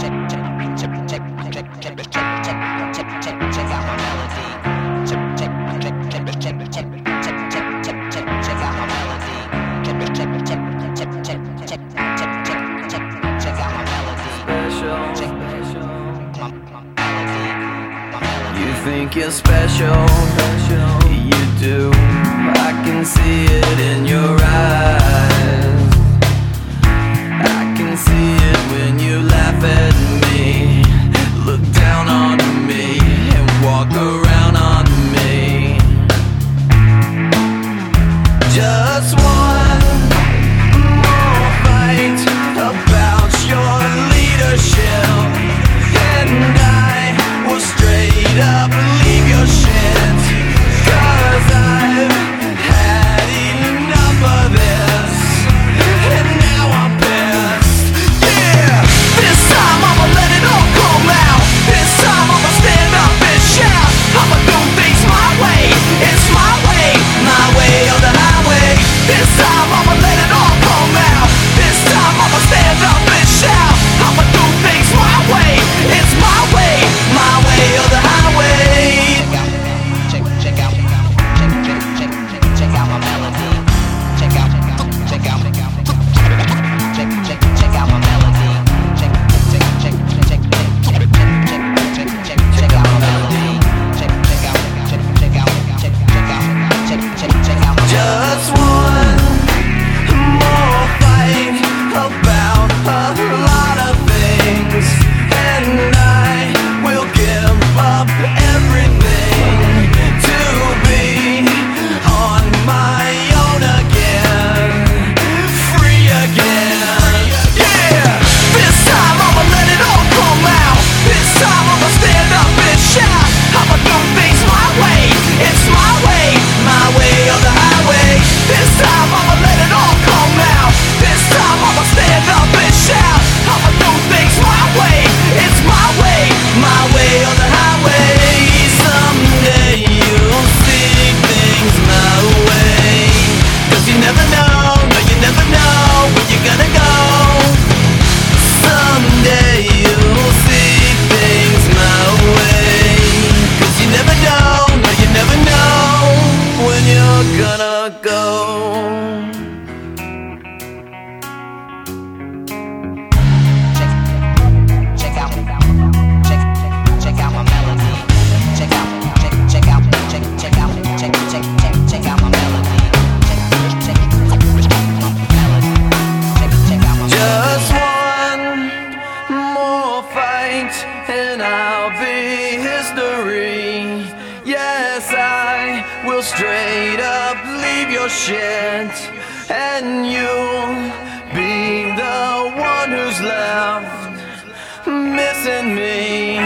You think you're special, you do. I can see it in your eyes. I can see it when you laugh at me, look down on me, and walk around on me. Just one more fight about your leadership, and I will straight up leave your shit. 'Cause I've had enough of this, and now I'm pissed. Yeah, this time I'ma let it all come out. This time I'ma stand up and shout. I'ma do things my way. It's my way or the highway. This time I'ma let it all come out. This time I'ma stand up and shout. I'ma do things my way. It's my way or the highway. Check out my melody. Check out my melody. Check out my melody. Check out my melody. Just one more fight about a lot of things, and I will give up everything to be on my own again, free again. Yeah, this time I'ma let it all come out. This time I'ma stand up and shout. I'ma do things my way. It's my way or the highway. This time I'ma let it all come out. This time I'ma stand up and shout. I'ma do things my way. It's my way or the highway. Someday you'll see things my way. 'Cause you never know, no you never know where you're gonna go. Someday you'll see things my way. 'Cause you never know, no you never know when you're gonna go. Check out my melody. Check out my melody. Check out my melody. Just one more fight and I'll be history. Yes, I will straight up leave your shit, and you'll be the one who's left missing me.